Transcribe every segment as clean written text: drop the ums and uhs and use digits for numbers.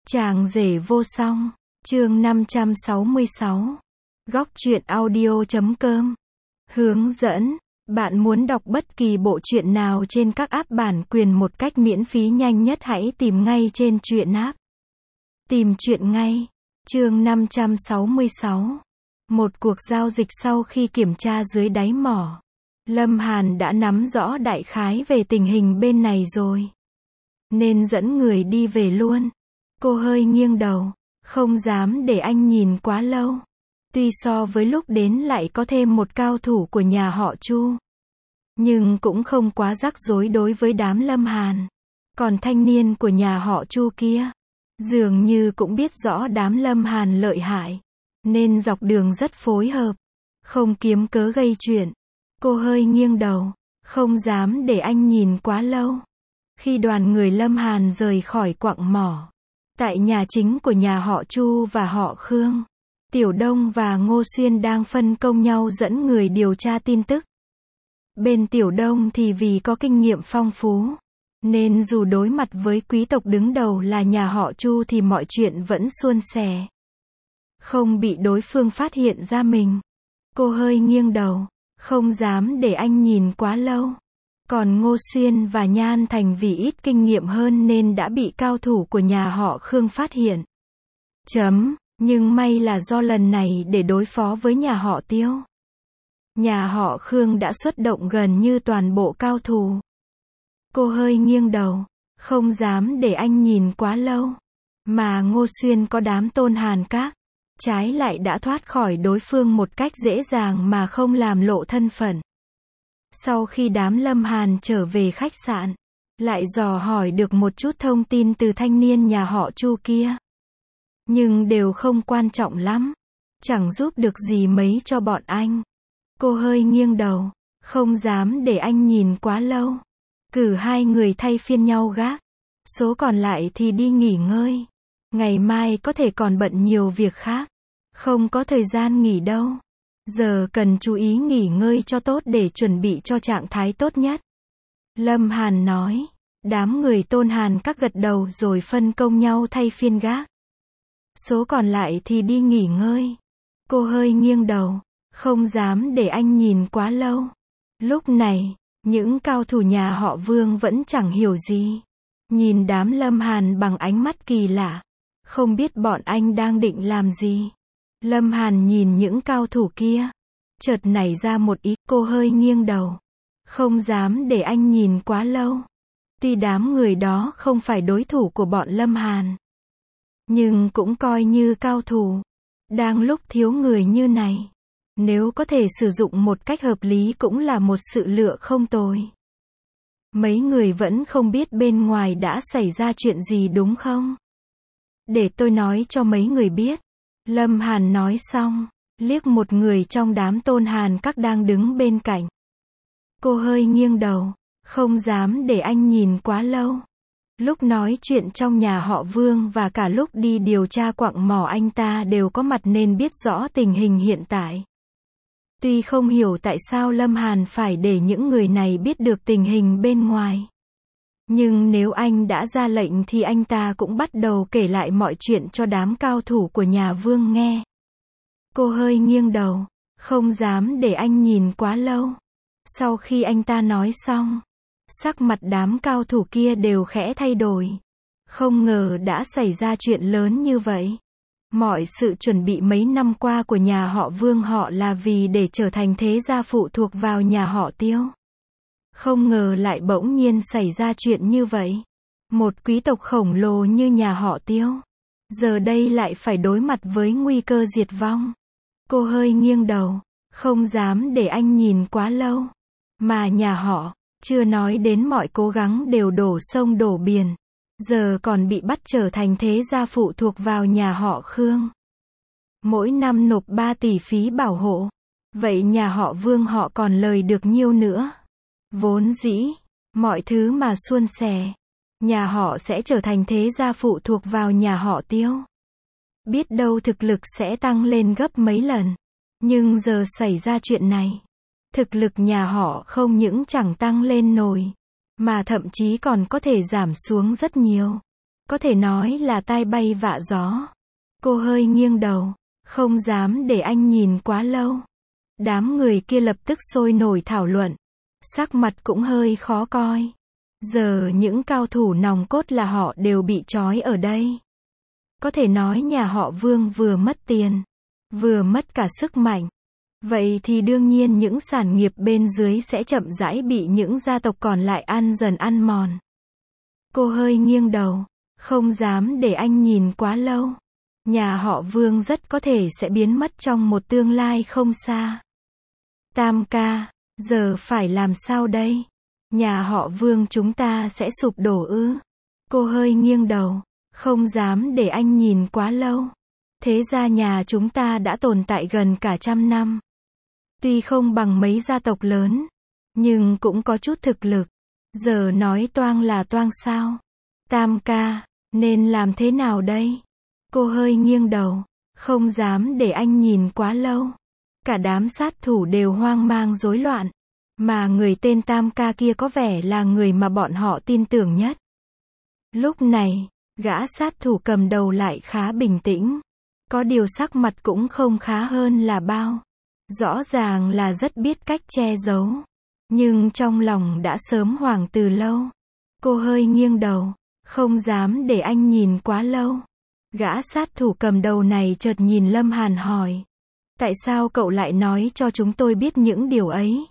Chàng rể vô song, chương 566. Góc truyện audio.com. Hướng dẫn, bạn muốn đọc bất kỳ bộ truyện nào trên các app bản quyền một cách miễn phí nhanh nhất hãy tìm ngay trên truyện app. Tìm truyện ngay. Chương 566. Một cuộc giao dịch sau khi kiểm tra dưới đáy mỏ. Lâm Hàn đã nắm rõ đại khái về tình hình bên này rồi, nên dẫn người đi về luôn. Cô hơi nghiêng đầu, không dám để anh nhìn quá lâu. Tuy so với lúc đến lại có thêm một cao thủ của nhà họ Chu, nhưng cũng không quá rắc rối đối với đám Lâm Hàn. Còn thanh niên của nhà họ Chu kia, dường như cũng biết rõ đám Lâm Hàn lợi hại, nên dọc đường rất phối hợp, không kiếm cớ gây chuyện. Cô hơi nghiêng đầu, không dám để anh nhìn quá lâu. Khi đoàn người Lâm Hàn rời khỏi quặng mỏ, tại nhà chính của nhà họ Chu và họ Khương, Tiểu Đông và Ngô Xuyên đang phân công nhau dẫn người điều tra tin tức. Bên Tiểu Đông thì vì có kinh nghiệm phong phú, nên dù đối mặt với quý tộc đứng đầu là nhà họ Chu thì mọi chuyện vẫn suôn sẻ, không bị đối phương phát hiện ra mình. Cô hơi nghiêng đầu, không dám để anh nhìn quá lâu. Còn Ngô Xuyên và Nhan Thành vì ít kinh nghiệm hơn nên đã bị cao thủ của nhà họ Khương phát hiện. Nhưng may là do lần này để đối phó với nhà họ Tiêu, nhà họ Khương đã xuất động gần như toàn bộ cao thủ. Cô hơi nghiêng đầu, không dám để anh nhìn quá lâu. Mà Ngô Xuyên có đám Tôn Hàn Các, trái lại đã thoát khỏi đối phương một cách dễ dàng mà không làm lộ thân phận. Sau khi đám Lâm Hàn trở về khách sạn, lại dò hỏi được một chút thông tin từ thanh niên nhà họ Chu kia. Nhưng đều không quan trọng lắm, chẳng giúp được gì mấy cho bọn anh. Cô hơi nghiêng đầu, không dám để anh nhìn quá lâu. Cử hai người thay phiên nhau gác, số còn lại thì đi nghỉ ngơi. Ngày mai có thể còn bận nhiều việc khác, không có thời gian nghỉ đâu. Giờ cần chú ý nghỉ ngơi cho tốt để chuẩn bị cho trạng thái tốt nhất. Lâm Hàn nói. Đám người Tôn Hàn Các gật đầu rồi phân công nhau thay phiên gác. Số còn lại thì đi nghỉ ngơi. Cô hơi nghiêng đầu, không dám để anh nhìn quá lâu. Lúc này, những cao thủ nhà họ Vương vẫn chẳng hiểu gì, nhìn đám Lâm Hàn bằng ánh mắt kỳ lạ, không biết bọn anh đang định làm gì. Lâm Hàn nhìn những cao thủ kia, chợt nảy ra một ý. Cô hơi nghiêng đầu, không dám để anh nhìn quá lâu. Tuy đám người đó không phải đối thủ của bọn Lâm Hàn, nhưng cũng coi như cao thủ. Đang lúc thiếu người như này, nếu có thể sử dụng một cách hợp lý cũng là một sự lựa không tồi. Mấy người vẫn không biết bên ngoài đã xảy ra chuyện gì đúng không? Để tôi nói cho mấy người biết. Lâm Hàn nói xong, liếc một người trong đám Tôn Hàn Các đang đứng bên cạnh. Cô hơi nghiêng đầu, không dám để anh nhìn quá lâu. Lúc nói chuyện trong nhà họ Vương và cả lúc đi điều tra quặng mỏ anh ta đều có mặt nên biết rõ tình hình hiện tại. Tuy không hiểu tại sao Lâm Hàn phải để những người này biết được tình hình bên ngoài, nhưng nếu anh đã ra lệnh thì anh ta cũng bắt đầu kể lại mọi chuyện cho đám cao thủ của nhà Vương nghe. Cô hơi nghiêng đầu, không dám để anh nhìn quá lâu. Sau khi anh ta nói xong, sắc mặt đám cao thủ kia đều khẽ thay đổi. Không ngờ đã xảy ra chuyện lớn như vậy. Mọi sự chuẩn bị mấy năm qua của nhà họ Vương họ là vì để trở thành thế gia phụ thuộc vào nhà họ Tiêu. Không ngờ lại bỗng nhiên xảy ra chuyện như vậy. Một quý tộc khổng lồ như nhà họ Tiêu, giờ đây lại phải đối mặt với nguy cơ diệt vong. Cô hơi nghiêng đầu, không dám để anh nhìn quá lâu. Mà nhà họ, chưa nói đến mọi cố gắng đều đổ sông đổ biển, giờ còn bị bắt trở thành thế gia phụ thuộc vào nhà họ Khương. Mỗi năm nộp 3 tỷ phí bảo hộ. Vậy nhà họ Vương họ còn lời được nhiêu nữa? Vốn dĩ, mọi thứ mà suôn sẻ, nhà họ sẽ trở thành thế gia phụ thuộc vào nhà họ Tiêu. Biết đâu thực lực sẽ tăng lên gấp mấy lần. Nhưng giờ xảy ra chuyện này, thực lực nhà họ không những chẳng tăng lên nổi, mà thậm chí còn có thể giảm xuống rất nhiều. Có thể nói là tai bay vạ gió. Cô hơi nghiêng đầu, không dám để anh nhìn quá lâu. Đám người kia lập tức sôi nổi thảo luận. Sắc mặt cũng hơi khó coi. Giờ những cao thủ nòng cốt là họ đều bị trói ở đây. Có thể nói nhà họ Vương vừa mất tiền, vừa mất cả sức mạnh. Vậy thì đương nhiên những sản nghiệp bên dưới sẽ chậm rãi bị những gia tộc còn lại ăn dần ăn mòn. Cô hơi nghiêng đầu, không dám để anh nhìn quá lâu. Nhà họ Vương rất có thể sẽ biến mất trong một tương lai không xa. Tam ca, giờ phải làm sao đây? Nhà họ Vương chúng ta sẽ sụp đổ ư? Cô hơi nghiêng đầu, không dám để anh nhìn quá lâu. Thế gia nhà chúng ta đã tồn tại gần cả 100 năm. Tuy không bằng mấy gia tộc lớn, nhưng cũng có chút thực lực. Giờ nói toang là toang sao? Tam ca, nên làm thế nào đây? Cô hơi nghiêng đầu, không dám để anh nhìn quá lâu. Cả đám sát thủ đều hoang mang rối loạn. Mà người tên Tam ca kia có vẻ là người mà bọn họ tin tưởng nhất. Lúc này, gã sát thủ cầm đầu lại khá bình tĩnh. Có điều sắc mặt cũng không khá hơn là bao. Rõ ràng là rất biết cách che giấu. Nhưng trong lòng đã sớm hoảng từ lâu. Cô hơi nghiêng đầu, không dám để anh nhìn quá lâu. Gã sát thủ cầm đầu này chợt nhìn Lâm Hàn hỏi. Tại sao cậu lại nói cho chúng tôi biết những điều ấy?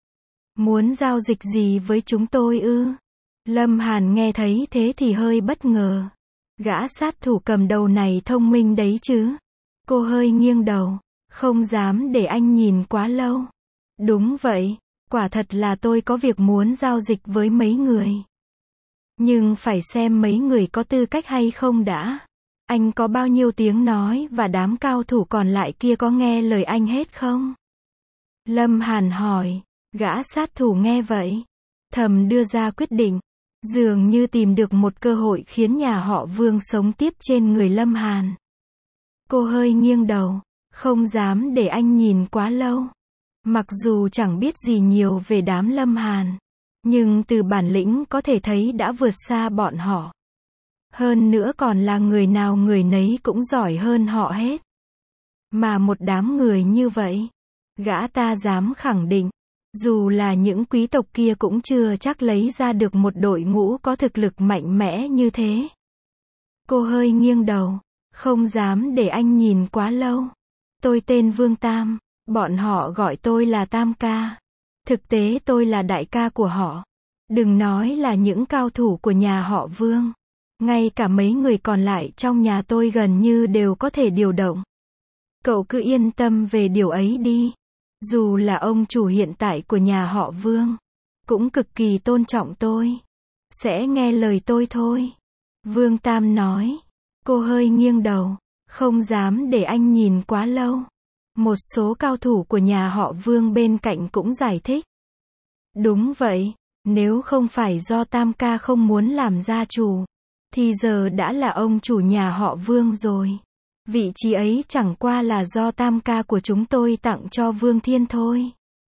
Muốn giao dịch gì với chúng tôi ư? Lâm Hàn nghe thấy thế thì hơi bất ngờ. Gã sát thủ cầm đầu này thông minh đấy chứ. Cô hơi nghiêng đầu, không dám để anh nhìn quá lâu. Đúng vậy, quả thật là tôi có việc muốn giao dịch với mấy người. Nhưng phải xem mấy người có tư cách hay không đã. Anh có bao nhiêu tiếng nói và đám cao thủ còn lại kia có nghe lời anh hết không? Lâm Hàn hỏi. Gã sát thủ nghe vậy, thầm đưa ra quyết định. Dường như tìm được một cơ hội khiến nhà họ Vương sống tiếp trên người Lâm Hàn. Cô hơi nghiêng đầu, không dám để anh nhìn quá lâu. Mặc dù chẳng biết gì nhiều về đám Lâm Hàn, nhưng từ bản lĩnh có thể thấy đã vượt xa bọn họ. Hơn nữa còn là người nào người nấy cũng giỏi hơn họ hết. Mà một đám người như vậy, gã ta dám khẳng định, dù là những quý tộc kia cũng chưa chắc lấy ra được một đội ngũ có thực lực mạnh mẽ như thế. Cô hơi nghiêng đầu, không dám để anh nhìn quá lâu. Tôi tên Vương Tam, bọn họ gọi tôi là Tam ca. Thực tế tôi là đại ca của họ. Đừng nói là những cao thủ của nhà họ Vương. Ngay cả mấy người còn lại trong nhà tôi gần như đều có thể điều động. Cậu cứ yên tâm về điều ấy đi. Dù là ông chủ hiện tại của nhà họ Vương, cũng cực kỳ tôn trọng tôi. Sẽ nghe lời tôi thôi. Vương Tam nói. Cô hơi nghiêng đầu, không dám để anh nhìn quá lâu. Một số cao thủ của nhà họ Vương bên cạnh cũng giải thích. Đúng vậy, nếu không phải do Tam ca không muốn làm gia chủ, thì giờ đã là ông chủ nhà họ Vương rồi. Vị trí ấy chẳng qua là do Tam ca của chúng tôi tặng cho Vương Thiên thôi.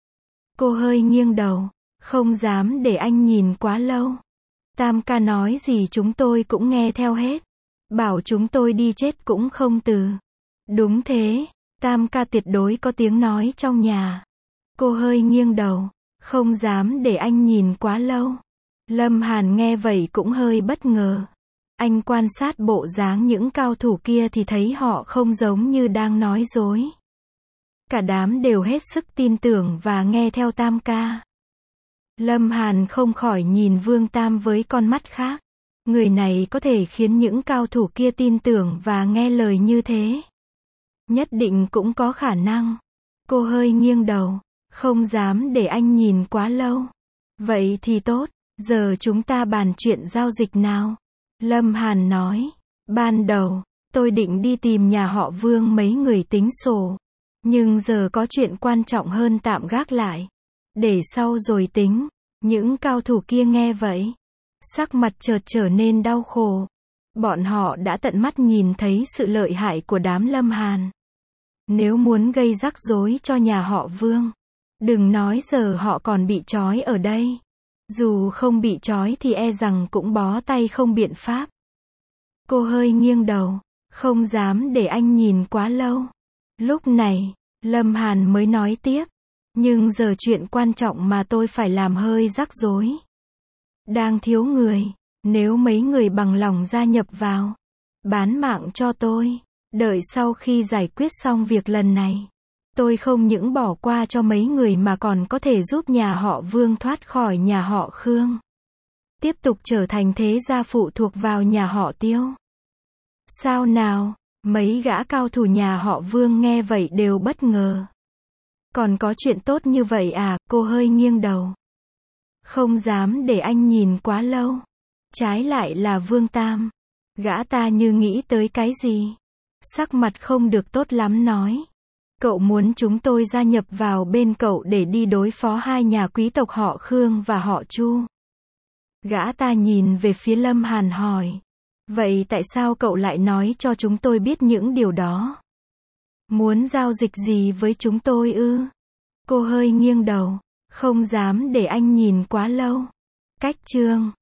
Cô hơi nghiêng đầu, không dám để anh nhìn quá lâu. Tam ca nói gì chúng tôi cũng nghe theo hết. Bảo chúng tôi đi chết cũng không từ. Đúng thế, Tam ca tuyệt đối có tiếng nói trong nhà. Cô hơi nghiêng đầu, không dám để anh nhìn quá lâu. Lâm Hàn nghe vậy cũng hơi bất ngờ. Anh quan sát bộ dáng những cao thủ kia thì thấy họ không giống như đang nói dối. Cả đám đều hết sức tin tưởng và nghe theo Tam ca. Lâm Hàn không khỏi nhìn Vương Tam với con mắt khác. Người này có thể khiến những cao thủ kia tin tưởng và nghe lời như thế. Nhất định cũng có khả năng. Cô hơi nghiêng đầu, không dám để anh nhìn quá lâu. Vậy thì tốt, giờ chúng ta bàn chuyện giao dịch nào? Lâm Hàn nói. Ban đầu, tôi định đi tìm nhà họ Vương mấy người tính sổ. Nhưng giờ có chuyện quan trọng hơn tạm gác lại. Để sau rồi tính. Những cao thủ kia nghe vậy, sắc mặt chợt trở nên đau khổ. Bọn họ đã tận mắt nhìn thấy sự lợi hại của đám Lâm Hàn. Nếu muốn gây rắc rối cho nhà họ Vương, đừng nói giờ họ còn bị trói ở đây. Dù không bị trói thì e rằng cũng bó tay không biện pháp. Cô hơi nghiêng đầu. Không dám để anh nhìn quá lâu. Lúc này, Lâm Hàn mới nói tiếp. Nhưng giờ chuyện quan trọng mà tôi phải làm hơi rắc rối. Đang thiếu người. Nếu mấy người bằng lòng gia nhập vào, bán mạng cho tôi, đợi sau khi giải quyết xong việc lần này, tôi không những bỏ qua cho mấy người mà còn có thể giúp nhà họ Vương thoát khỏi nhà họ Khương. Tiếp tục trở thành thế gia phụ thuộc vào nhà họ Tiêu. Sao nào? Mấy gã cao thủ nhà họ Vương nghe vậy đều bất ngờ. Còn có chuyện tốt như vậy à? Cô hơi nghiêng đầu. Không dám để anh nhìn quá lâu. Trái lại là Vương Tam. Gã ta như nghĩ tới cái gì. Sắc mặt không được tốt lắm nói. Cậu muốn chúng tôi gia nhập vào bên cậu để đi đối phó hai nhà quý tộc họ Khương và họ Chu. Gã ta nhìn về phía Lâm Hàn hỏi. Vậy tại sao cậu lại nói cho chúng tôi biết những điều đó? Muốn giao dịch gì với chúng tôi ư? Cô hơi nghiêng đầu. Không dám để anh nhìn quá lâu. Cách chương